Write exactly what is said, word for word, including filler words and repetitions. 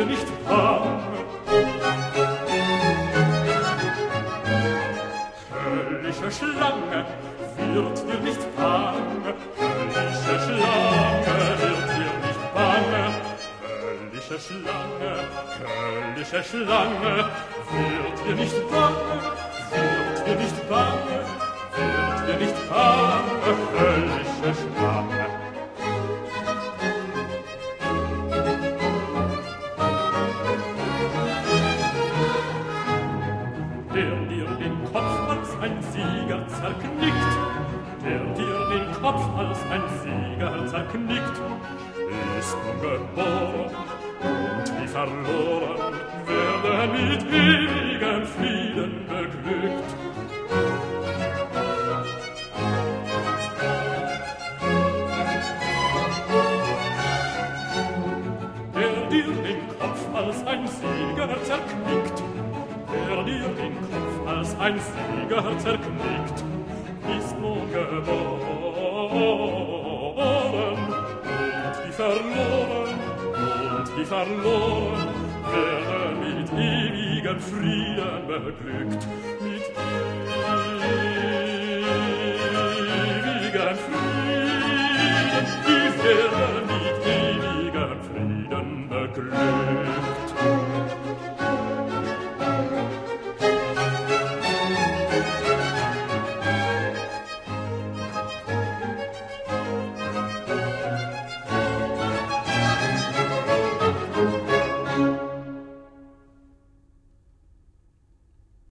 dir nicht bang. Höllische Schlange, wird dir nicht bang. Höllische Schlange, wird dir nicht bang. Höllische Schlange, höllische Schlange, wird dir nicht bang. Wird dir nicht bang, wird dir nicht bang. Höllische Schlange. Der dir den Kopf als ein Sieger zerknickt, der dir den Kopf als ein Sieger zerknickt, ist nun geboren und wie verloren, werde mit ewigem Frieden beglückt. Der dir den Kopf als ein Sieger zerknickt, der dir den Kopf als ein Sieger zerknickt, ist nun geboren und die verloren, und die verloren, werden mit ewigem Frieden beglückt, mit ewigem Frieden, die werden